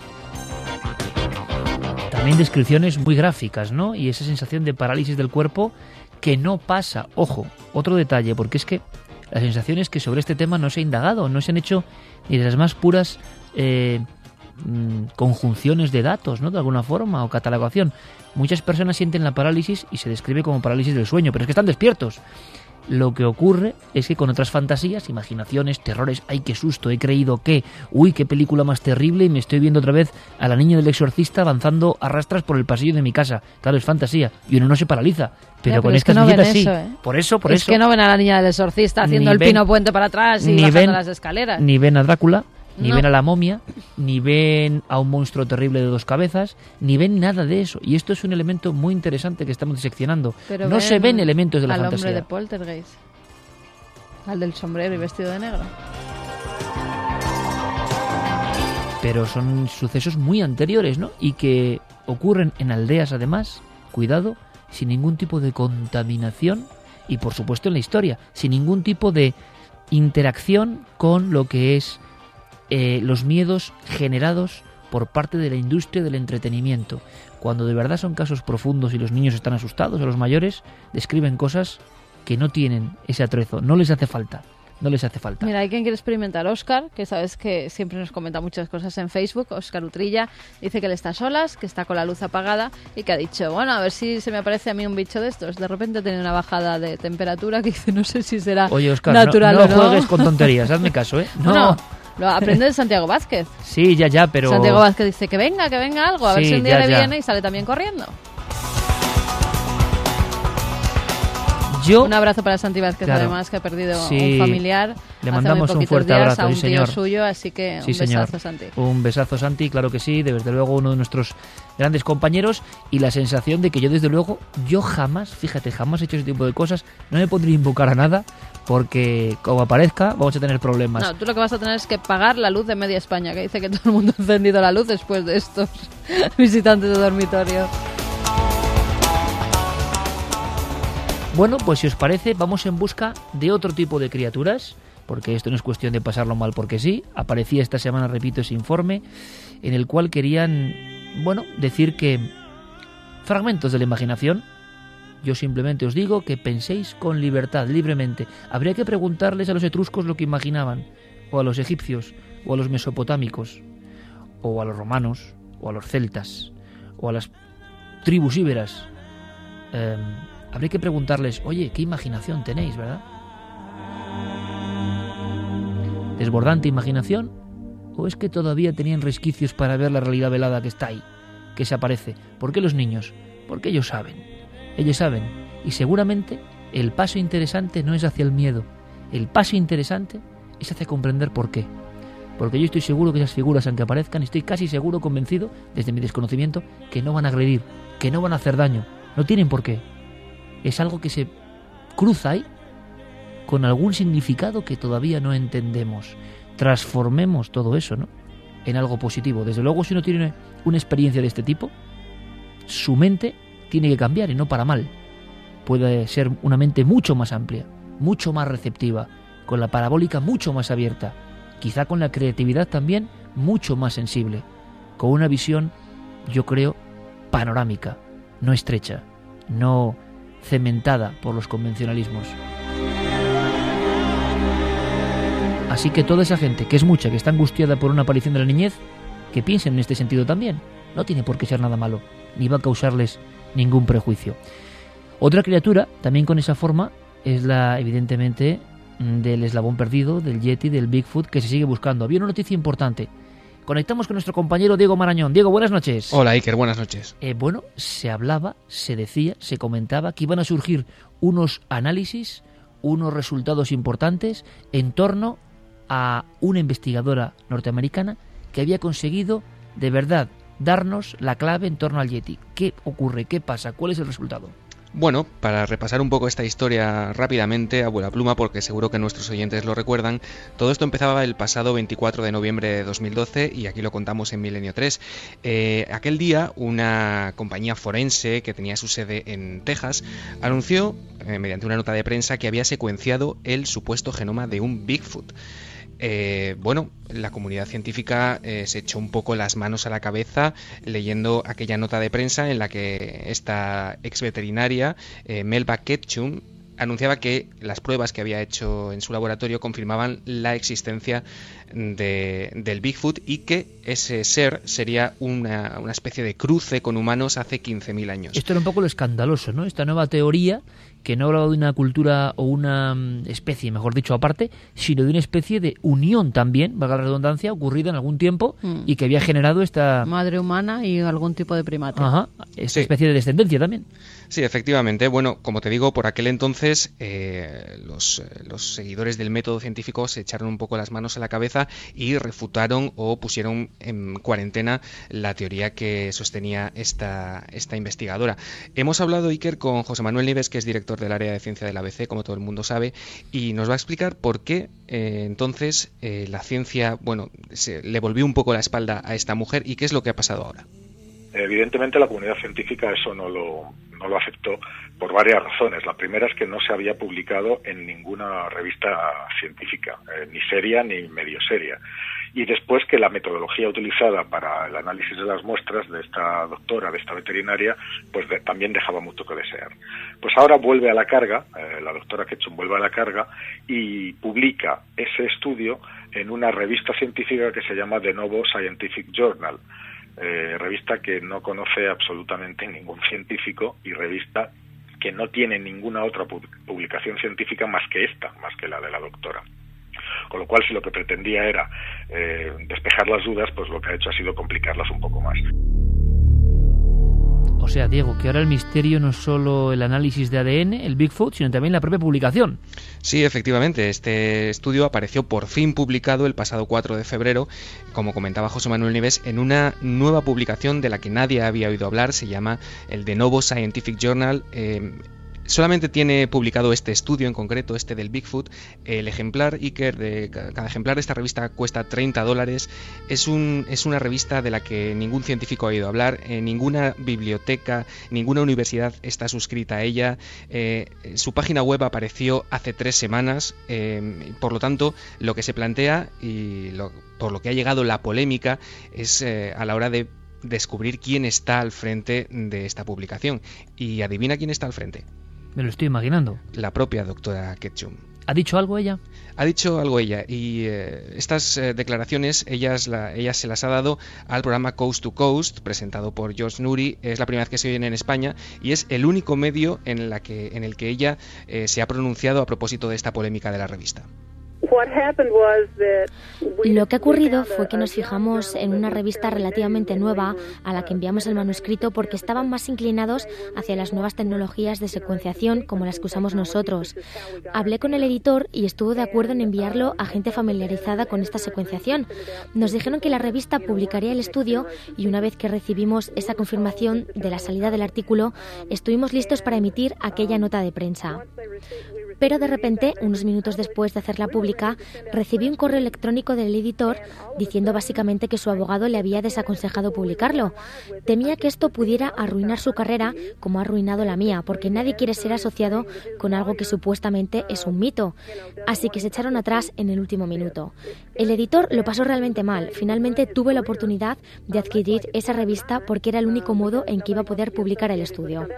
También descripciones muy gráficas, ¿no? Y esa sensación de parálisis del cuerpo que no pasa. Ojo, otro detalle, porque es que la sensación es que sobre este tema no se ha indagado, no se han hecho ni de las más puras eh, conjunciones de datos, ¿no? De alguna forma, o catalogación. Muchas personas sienten la parálisis y se describe como parálisis del sueño, pero es que están despiertos. Lo que ocurre es que con otras fantasías, imaginaciones, terrores, ¡ay, qué susto! He creído que, ¡uy, qué película más terrible! Y me estoy viendo otra vez a la niña del exorcista avanzando a rastras por el pasillo de mi casa. Claro, es fantasía. Y uno no se paraliza. Pero Ya, con pero es que estas no ven viñetas sí. eso, ¿eh? Por eso, por es eso. que no ven a la niña del exorcista haciendo Ni el ven- pino puente para atrás y ni bajando ven- las escaleras. Ni ven a Drácula, ni No. ven a la momia, ni ven a un monstruo terrible de dos cabezas, ni ven nada de eso. Y esto es un elemento muy interesante que estamos diseccionando. Pero No se ven elementos de la al fantasía. hombre de Poltergeist, al del sombrero y vestido de negro. Pero son sucesos muy anteriores, ¿no? Y que ocurren en aldeas, además, cuidado, sin ningún tipo de contaminación y, por supuesto, en la historia, sin ningún tipo de interacción con lo que es eh, los miedos generados por parte de la industria del entretenimiento. Cuando de verdad son casos profundos y los niños están asustados, o los mayores describen cosas que no tienen ese atrezo, no les hace falta. No les hace falta. Mira, hay quien quiere experimentar. Óscar, que sabes que siempre nos comenta muchas cosas en Facebook. Óscar Utrilla dice que él está a solas, que está con la luz apagada y que ha dicho, bueno, a ver si se me aparece a mí un bicho de estos. De repente tiene una bajada de temperatura que dice, no sé si será Oye, Óscar, natural no, no o no. juegues con tonterías, hazme caso, ¿eh? No. Bueno, lo aprende de Santiago Vázquez. Sí, ya, ya, pero... Santiago Vázquez dice que venga, que venga algo, a ver Sí, si un día ya, le ya. viene y sale también corriendo. Yo... Un abrazo para Santi Vázquez, Claro. además, que ha perdido Sí. un familiar. Le hace mandamos muy un poquitos fuerte días abrazo, a un sí, tío señor. suyo, así que Sí, un señor. besazo, Santi. Un besazo, Santi, claro que sí, desde luego uno de nuestros grandes compañeros, y la sensación de que yo, desde luego, yo jamás, fíjate, jamás he hecho ese tipo de cosas, no me podría invocar a nada, porque como aparezca vamos a tener problemas. No, tú lo que vas a tener es que pagar la luz de media España, que dice que todo el mundo ha encendido la luz después de estos visitantes de dormitorio. Bueno, pues si os parece, vamos en busca de otro tipo de criaturas porque esto no es cuestión de pasarlo mal porque sí. Aparecía esta semana, repito, ese informe en el cual querían, bueno, decir que fragmentos de la imaginación. Yo simplemente os digo que penséis con libertad, libremente. Habría que preguntarles a los etruscos lo que imaginaban, o a los egipcios, o a los mesopotámicos, o a los romanos, o a los celtas, o a las tribus íberas. Eh, habría que preguntarles, oye, ¿qué imaginación tenéis, verdad? ¿Desbordante imaginación? ¿O es que todavía tenían resquicios para ver la realidad velada que está ahí, que se aparece? ¿Por qué los niños? Porque ellos saben. Ellos saben, y seguramente el paso interesante no es hacia el miedo, el paso interesante es hacia comprender por qué. Porque yo estoy seguro que esas figuras, aunque aparezcan, estoy casi seguro, convencido, desde mi desconocimiento, que no van a agredir, que no van a hacer daño, no tienen por qué. Es algo que se cruza ahí con algún significado que todavía no entendemos. Transformemos todo eso, ¿no?, en algo positivo. Desde luego, si uno tiene una experiencia de este tipo, su mente tiene que cambiar, y no para mal. Puede ser una mente mucho más amplia, mucho más receptiva, con la parabólica mucho más abierta, quizá con la creatividad también mucho más sensible, con una visión, yo creo, panorámica, no estrecha, no cementada por los convencionalismos. Así que toda esa gente, que es mucha, que está angustiada por una aparición de la niñez, que piensen en este sentido también. No tiene por qué ser nada malo, ni va a causarles ningún prejuicio. Otra criatura, también con esa forma, es la, evidentemente, del eslabón perdido, del Yeti, del Bigfoot, que se sigue buscando. Había una noticia importante. Conectamos con nuestro compañero Diego Marañón. Diego, buenas noches. Hola, Iker, buenas noches. Eh, bueno, se hablaba, se decía, se comentaba que iban a surgir unos análisis, unos resultados importantes en torno a una investigadora norteamericana que había conseguido, de verdad, darnos la clave en torno al Yeti. ¿Qué ocurre? ¿Qué pasa? ¿Cuál es el resultado? Bueno, para repasar un poco esta historia rápidamente, a vuela pluma, porque seguro que nuestros oyentes lo recuerdan, todo esto empezaba el pasado veinticuatro de noviembre de dos mil doce y aquí lo contamos en Milenio tres. Eh, aquel día, una compañía forense que tenía su sede en Texas anunció, eh, mediante una nota de prensa, que había secuenciado el supuesto genoma de un Bigfoot. Eh, bueno, la comunidad científica eh, se echó un poco las manos a la cabeza leyendo aquella nota de prensa en la que esta ex veterinaria, eh, Melba Ketchum, anunciaba que las pruebas que había hecho en su laboratorio confirmaban la existencia de, del Bigfoot y que ese ser sería una, una especie de cruce con humanos hace quince mil años. Esto era un poco lo escandaloso, ¿no? Esta nueva teoría que no hablaba de una cultura o una especie, mejor dicho, aparte, sino de una especie de unión también, valga la redundancia, ocurrida en algún tiempo mm. y que había generado esta... madre humana y algún tipo de primate. Ajá, esta sí. especie de descendencia también. Sí, efectivamente. Bueno, como te digo, por aquel entonces eh, los, los seguidores del método científico se echaron un poco las manos a la cabeza y refutaron o pusieron en cuarentena la teoría que sostenía esta, esta investigadora. Hemos hablado, Iker, con José Manuel Nieves, que es director del área de ciencia del A B C, como todo el mundo sabe, y nos va a explicar por qué eh, entonces eh, la ciencia, bueno, se le volvió un poco la espalda a esta mujer y qué es lo que ha pasado ahora. Evidentemente la comunidad científica eso no lo, no lo aceptó por varias razones. La primera es que no se había publicado en ninguna revista científica, eh, ni seria ni medio seria. Y después que la metodología utilizada para el análisis de las muestras de esta doctora, de esta veterinaria, pues de, también dejaba mucho que desear. Pues ahora vuelve a la carga, eh, la doctora Ketchum vuelve a la carga y publica ese estudio en una revista científica que se llama The Novo Scientific Journal. Eh, revista que no conoce absolutamente ningún científico y revista que no tiene ninguna otra publicación científica más que esta, más que la de la doctora. Con lo cual, si lo que pretendía era eh, despejar las dudas, pues lo que ha hecho ha sido complicarlas un poco más. O sea, Diego, que ahora el misterio no es solo el análisis de A D N, el Bigfoot, sino también la propia publicación. Sí, efectivamente, este estudio apareció por fin publicado el pasado cuatro de febrero, como comentaba José Manuel Nieves, en una nueva publicación de la que nadie había oído hablar, se llama el The Novo Scientific Journal. Eh, solamente tiene publicado este estudio en concreto, este del Bigfoot. El ejemplar Iker, de cada ejemplar de esta revista cuesta treinta dólares. Es, un, es una revista de la que ningún científico ha oído hablar, eh, ninguna biblioteca, ninguna universidad está suscrita a ella. Eh, su página web apareció hace tres semanas, eh, por lo tanto, lo que se plantea y lo, por lo que ha llegado la polémica es eh, a la hora de descubrir quién está al frente de esta publicación. Y adivina quién está al frente. Me lo estoy imaginando. La propia doctora Ketchum. ¿Ha dicho algo ella? Ha dicho algo ella, y eh, estas eh, declaraciones ellas la, ella se las ha dado al programa Coast to Coast, presentado por George Noory. Es la primera vez que se oyen en España y es el único medio en, la que, en el que ella eh, se ha pronunciado a propósito de esta polémica de la revista. Lo que ha ocurrido fue que nos fijamos en una revista relativamente nueva a la que enviamos el manuscrito porque estaban más inclinados hacia las nuevas tecnologías de secuenciación como las que usamos nosotros. Hablé con el editor y estuvo de acuerdo en enviarlo a gente familiarizada con esta secuenciación. Nos dijeron que la revista publicaría el estudio y una vez que recibimos esa confirmación de la salida del artículo, estuvimos listos para emitir aquella nota de prensa. Pero de repente, unos minutos después de hacerla pública, recibí un correo electrónico del editor diciendo básicamente que su abogado le había desaconsejado publicarlo. Temía que esto pudiera arruinar su carrera como ha arruinado la mía, porque nadie quiere ser asociado con algo que supuestamente es un mito. Así que se echaron atrás en el último minuto. El editor lo pasó realmente mal. Finalmente tuve la oportunidad de adquirir esa revista porque era el único modo en que iba a poder publicar el estudio.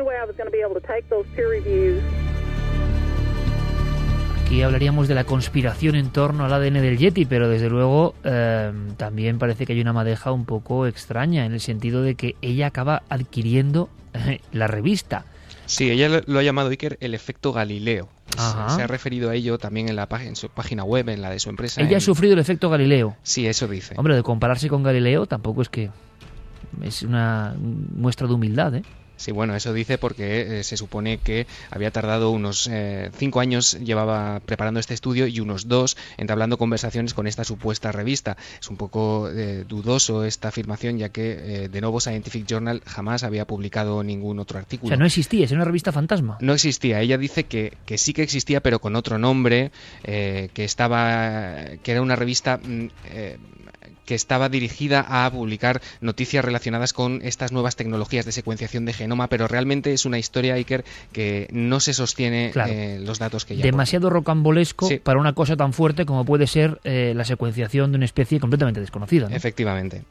Aquí hablaríamos de la conspiración en torno al A D N del Yeti, pero desde luego eh, también parece que hay una madeja un poco extraña, en el sentido de que ella acaba adquiriendo eh, la revista. Sí, ella lo ha llamado, Iker, el efecto Galileo. Ajá. Se ha referido a ello también en, la página, en su página web, en la de su empresa. Ella en... ha sufrido el efecto Galileo. Sí, eso dice. Hombre, de compararse con Galileo tampoco es que... Es una muestra de humildad, ¿eh? Sí, bueno, eso dice porque eh, se supone que había tardado unos eh, cinco años, llevaba preparando este estudio y unos dos entablando conversaciones con esta supuesta revista. Es un poco eh, dudoso esta afirmación, ya que eh, The Novo Scientific Journal jamás había publicado ningún otro artículo. O sea, no existía, es una revista fantasma. No existía. Ella dice que, que sí que existía, pero con otro nombre, eh, que estaba, que era una revista... Eh, que estaba dirigida a publicar noticias relacionadas con estas nuevas tecnologías de secuenciación de genoma, pero realmente es una historia, Iker, que no se sostiene claro. eh, los datos que ella demasiado pone. rocambolesco Sí. para una cosa tan fuerte como puede ser eh, la secuenciación de una especie completamente desconocida, ¿no? Efectivamente.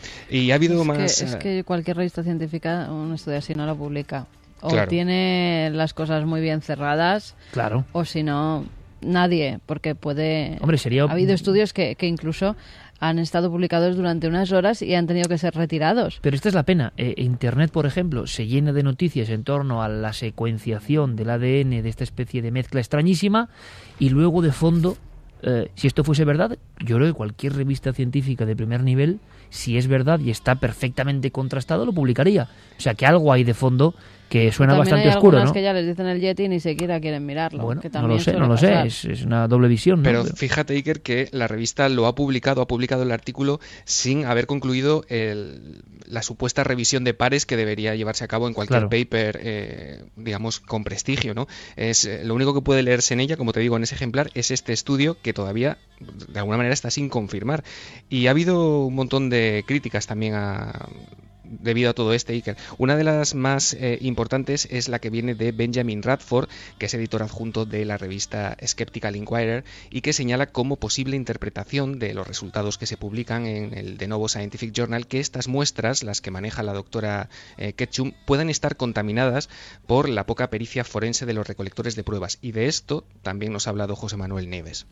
Y ha habido es más... Que, es que cualquier revista científica, un estudio así no lo publica. O Claro. tiene las cosas muy bien cerradas, Claro. o si no, nadie, porque puede... Hombre, sería... Ha habido estudios que, que incluso han estado publicados durante unas horas y han tenido que ser retirados. Pero esta es la pena. Eh, Internet, por ejemplo, se llena de noticias en torno a la secuenciación del A D N de esta especie de mezcla extrañísima y luego de fondo, eh, si esto fuese verdad, yo creo que cualquier revista científica de primer nivel, si es verdad y está perfectamente contrastado, lo publicaría. O sea que algo hay de fondo que suena También bastante hay oscuro, algunas ¿no? que ya les dicen el Yeti y ni siquiera quieren mirarlo. Bueno, que no también lo sé, suele no lo sé, pasar. es, es una doble visión, ¿no? Pero fíjate, Iker, que la revista lo ha publicado, ha publicado el artículo sin haber concluido el, la supuesta revisión de pares que debería llevarse a cabo en cualquier Claro. paper, eh, digamos, con prestigio, ¿no? Es eh, lo único que puede leerse en ella, como te digo, en ese ejemplar, es este estudio que todavía, de alguna manera, está sin confirmar. Y ha habido un montón de críticas también a... debido a todo este, Iker. Una de las más eh, importantes es la que viene de Benjamin Radford, que es editor adjunto de la revista Skeptical Inquirer, y que señala como posible interpretación de los resultados que se publican en el The Novo Scientific Journal que estas muestras, las que maneja la doctora eh, Ketchum, puedan estar contaminadas por la poca pericia forense de los recolectores de pruebas. Y de esto también nos ha hablado José Manuel Neves.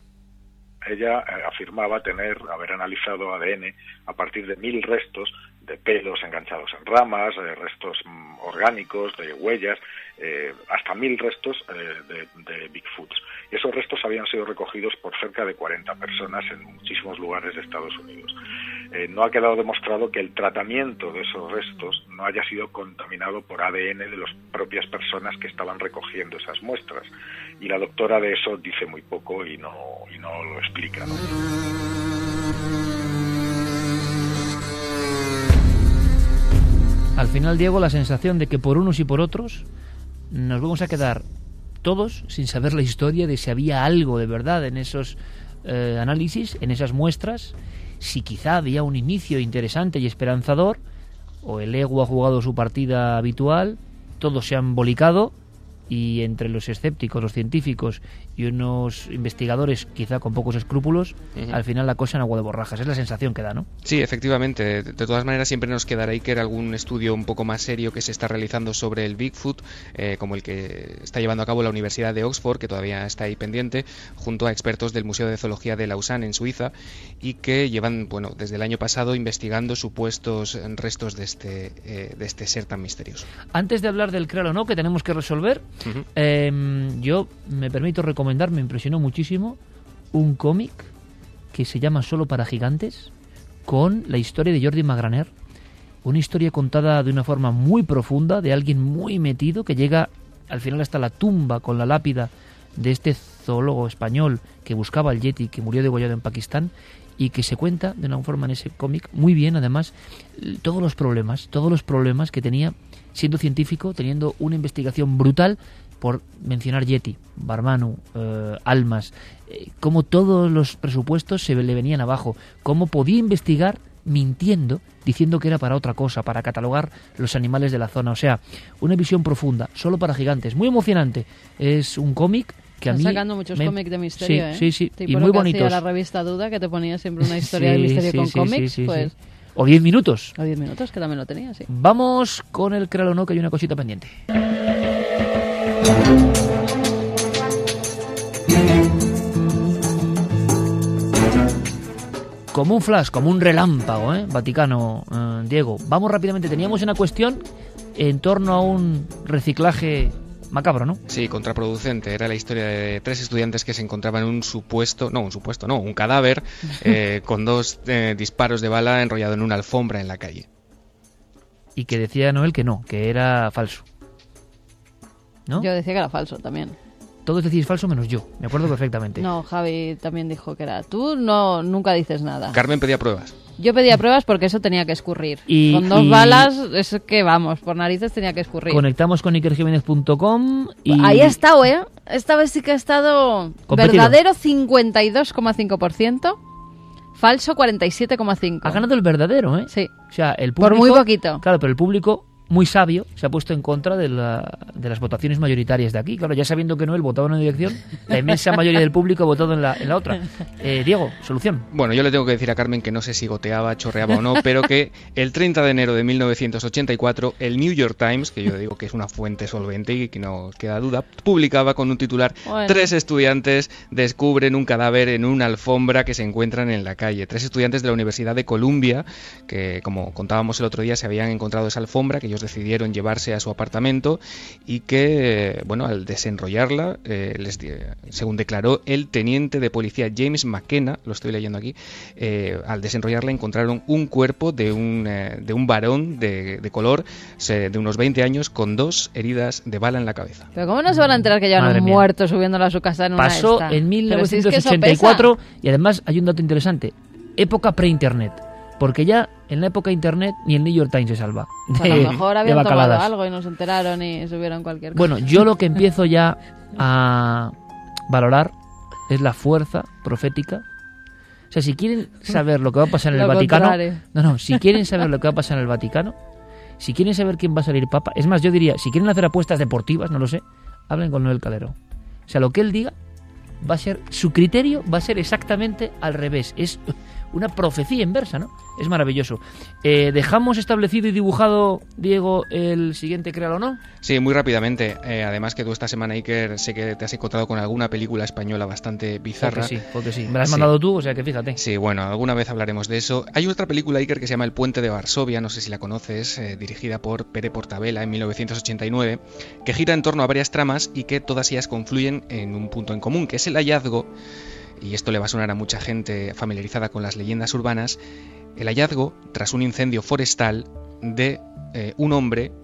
Ella eh, afirmaba tener, haber analizado A D N a partir de mil restos de pelos enganchados en ramas, eh, restos mm, orgánicos, de huellas, eh, hasta mil restos eh, de, de Bigfoots. Y esos restos habían sido recogidos por cerca de cuarenta personas en muchísimos lugares de Estados Unidos. Eh, no ha quedado demostrado que el tratamiento de esos restos no haya sido contaminado por A D N de las propias personas que estaban recogiendo esas muestras. Y la doctora de eso dice muy poco y no, y no lo explica, ¿no? Al final, Diego, la sensación de que por unos y por otros nos vamos a quedar todos sin saber la historia de si había algo de verdad en esos eh, análisis, en esas muestras, si quizá había un inicio interesante y esperanzador, o el ego ha jugado su partida habitual, todos se han bolicado, y entre los escépticos, los científicos y unos investigadores quizá con pocos escrúpulos, uh-huh. al final la cosa en agua de borrajas. Es la sensación que da, ¿no? Sí, efectivamente. De todas maneras siempre nos quedará ahí que era algún estudio un poco más serio que se está realizando sobre el Bigfoot, eh, como el que está llevando a cabo la Universidad de Oxford, que todavía está ahí pendiente, junto a expertos del Museo de Zoología de Lausanne en Suiza, y que llevan, bueno, desde el año pasado investigando supuestos restos de este, eh, de este ser tan misterioso. Antes de hablar del créalo o no, que tenemos que resolver, uh-huh. eh, yo me permito recomendar, me impresionó muchísimo, un cómic que se llama Solo para gigantes, con la historia de Jordi Magraner, una historia contada de una forma muy profunda, de alguien muy metido, que llega al final hasta la tumba con la lápida de este zoólogo español que buscaba al yeti, que murió degollado en Pakistán, y que se cuenta de una forma en ese cómic muy bien, además, todos los problemas, todos los problemas que tenía siendo científico, teniendo una investigación brutal, por mencionar Yeti, Barmanu, eh, Almas, eh, cómo todos los presupuestos se le venían abajo, cómo podía investigar mintiendo, diciendo que era para otra cosa, para catalogar los animales de la zona. O sea, una visión profunda, solo para gigantes, muy emocionante. Es un cómic que a mí... Están sacando muchos me... cómics de misterio, sí, ¿eh? Sí, sí, tipo y muy que bonitos. Hacía la revista Duda, que te ponía siempre una historia sí, de misterio sí, con sí, cómics, sí, sí, pues... sí. O diez minutos. O diez minutos, que también lo tenía, sí. Vamos con el créalo o no, que hay una cosita pendiente. Como un flash, como un relámpago, ¿eh? Vaticano, eh, Diego. Vamos rápidamente. Teníamos una cuestión en torno a un reciclaje macabro, ¿no? Sí, contraproducente. Era la historia de tres estudiantes que se encontraban en un supuesto, no, un supuesto, no, un cadáver eh, con dos eh, disparos de bala enrollado en una alfombra en la calle. Y que decía Noel que no, que era falso, ¿no? Yo decía que era falso también. Todos decís falso menos yo, me acuerdo perfectamente. No, Javi también dijo que era. Tú no nunca dices nada. Carmen pedía pruebas. Yo pedía pruebas porque eso tenía que escurrir. Y, con dos y... balas, es que vamos, por narices tenía que escurrir. Conectamos con iker jiménez punto com y... Ahí ha estado, ¿eh? Esta vez sí que ha estado competido. Verdadero cincuenta y dos coma cinco por ciento, falso cuarenta y siete coma cinco por ciento. Ha ganado el verdadero, ¿eh? Sí. O sea, el público... Por muy poquito. Claro, pero el público... muy sabio, se ha puesto en contra de, la, de las votaciones mayoritarias de aquí. Claro, ya sabiendo que no él votaba en una dirección, la inmensa mayoría del público ha votado en la, en la otra. Eh, Diego, solución. Bueno, yo le tengo que decir a Carmen que no sé si goteaba, chorreaba o no, pero que el treinta de enero de mil novecientos ochenta y cuatro el New York Times, que yo digo que es una fuente solvente y que no queda duda, publicaba con un titular: bueno. Tres estudiantes descubren un cadáver en una alfombra que se encuentran en la calle. Tres estudiantes de la Universidad de Columbia, que como contábamos el otro día, se habían encontrado esa alfombra, que ellos decidieron llevarse a su apartamento y que, bueno, al desenrollarla, eh, les, según declaró el teniente de policía James McKenna, lo estoy leyendo aquí, eh, al desenrollarla encontraron un cuerpo de un, eh, de un varón de, de color se, de unos veinte años con dos heridas de bala en la cabeza. Pero ¿cómo no se van a enterar que llevan Madre un mía. muerto subiéndola a su casa en una Pasó esta? en mil novecientos ochenta y cuatro, si es y además hay un dato interesante, época pre-internet. Porque ya en la época de internet ni el New York Times se salva. De, a lo mejor habían tomado algo y no se enteraron y subieron cualquier cosa. Bueno, yo lo que empiezo ya a valorar es la fuerza profética. O sea, si quieren saber lo que va a pasar en el Vaticano... Contrario. No, no, si quieren saber lo que va a pasar en el Vaticano, si quieren saber quién va a salir papa... Es más, yo diría, si quieren hacer apuestas deportivas, no lo sé, hablen con Noel Calero. O sea, lo que él diga va a ser... Su criterio va a ser exactamente al revés. Es... una profecía inversa, ¿no? Es maravilloso. Eh, ¿Dejamos establecido y dibujado, Diego, el siguiente créalo o no? Sí, muy rápidamente. Eh, además que tú esta semana, Iker, sé que te has encontrado con alguna película española bastante bizarra. Porque sí, porque sí. Me la has mandado sí. tú, o sea que fíjate. Sí, bueno, alguna vez hablaremos de eso. Hay otra película, Iker, que se llama El puente de Varsovia, no sé si la conoces, eh, dirigida por Pere Portabella en mil novecientos ochenta y nueve, que gira en torno a varias tramas y que todas ellas confluyen en un punto en común, que es el hallazgo, y esto le va a sonar a mucha gente familiarizada con las leyendas urbanas, el hallazgo, tras un incendio forestal, de eh, un hombre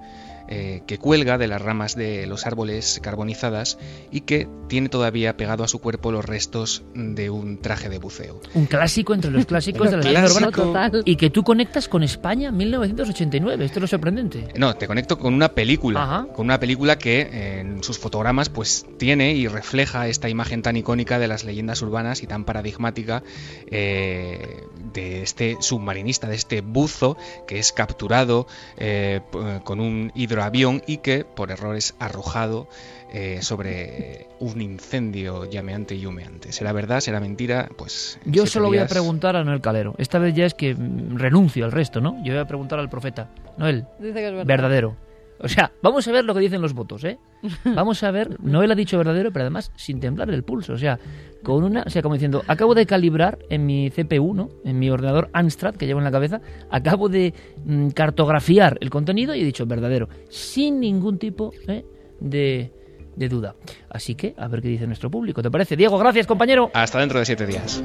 eh, que cuelga de las ramas de los árboles carbonizadas y que tiene todavía pegado a su cuerpo los restos de un traje de buceo. Un clásico entre los clásicos de la leyenda urbana total. Y que tú conectas con España mil novecientos ochenta y nueve. Esto es lo sorprendente. No, te conecto con una película, Ajá. con una película que eh, en sus fotogramas pues tiene y refleja esta imagen tan icónica de las leyendas urbanas y tan paradigmática eh, de este submarinista, de este buzo que es capturado eh, con un hidroavión y que por error es arrojado Eh, sobre un incendio llameante y humeante. ¿Será verdad? ¿Será mentira? Pues yo solo voy a días... preguntar a Noel Calero. Esta vez ya es que renuncio al resto, ¿no? Yo voy a preguntar al profeta. Noel, dice que es verdad. Verdadero. O sea, vamos a ver lo que dicen los votos, ¿eh? Vamos a ver, Noel ha dicho verdadero, pero además sin temblar el pulso. O sea, con una, o sea, como diciendo, acabo de calibrar en mi C P U, ¿no? En mi ordenador Amstrad que llevo en la cabeza, acabo de mm, cartografiar el contenido y he dicho verdadero, sin ningún tipo ¿eh? de... de duda. Así que, a ver qué dice nuestro público. ¿Te parece? Diego, gracias, compañero. Hasta dentro de siete días.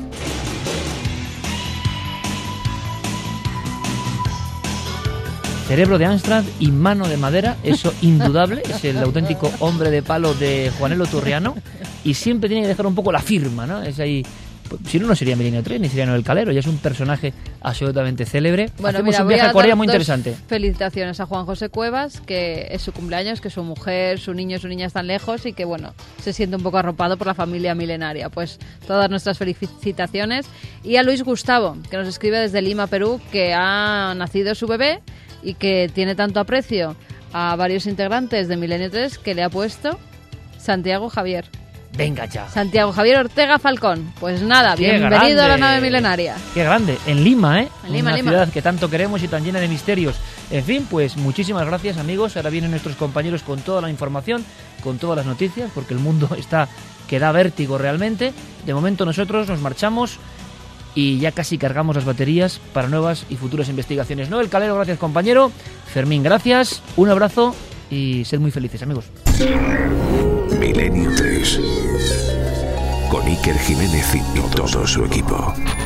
Cerebro de Amstrad y mano de madera, eso indudable, es el auténtico hombre de palo de Juanelo Turriano y siempre tiene que dejar un poco la firma, ¿no? Es ahí... Si no, no sería Milenio tres ni sería Noel Calero, ya es un personaje absolutamente célebre. Bueno, Hacemos mira, un viaje voy a a Corea dar muy dos interesante. Felicitaciones a Juan José Cuevas, que es su cumpleaños, que su mujer, su niño, su niña están lejos y que, bueno, se siente un poco arropado por la familia milenaria. Pues todas nuestras felicitaciones. Y a Luis Gustavo, que nos escribe desde Lima, Perú, que ha nacido su bebé y que tiene tanto aprecio a varios integrantes de Milenio tres que le ha puesto Santiago Javier. Venga ya. Santiago Javier Ortega Falcón. Pues nada, Qué bienvenido grande. a la nave milenaria. Qué grande. En Lima, ¿eh? En Lima, Una Lima. ciudad que tanto queremos y tan llena de misterios. En fin, pues muchísimas gracias, amigos. Ahora vienen nuestros compañeros con toda la información, con todas las noticias, porque el mundo está que da vértigo realmente. De momento nosotros nos marchamos y ya casi cargamos las baterías para nuevas y futuras investigaciones. Noel Calero, gracias, compañero. Fermín, gracias. Un abrazo y sed muy felices, amigos. Milenio tres con Iker Jiménez y todo su equipo.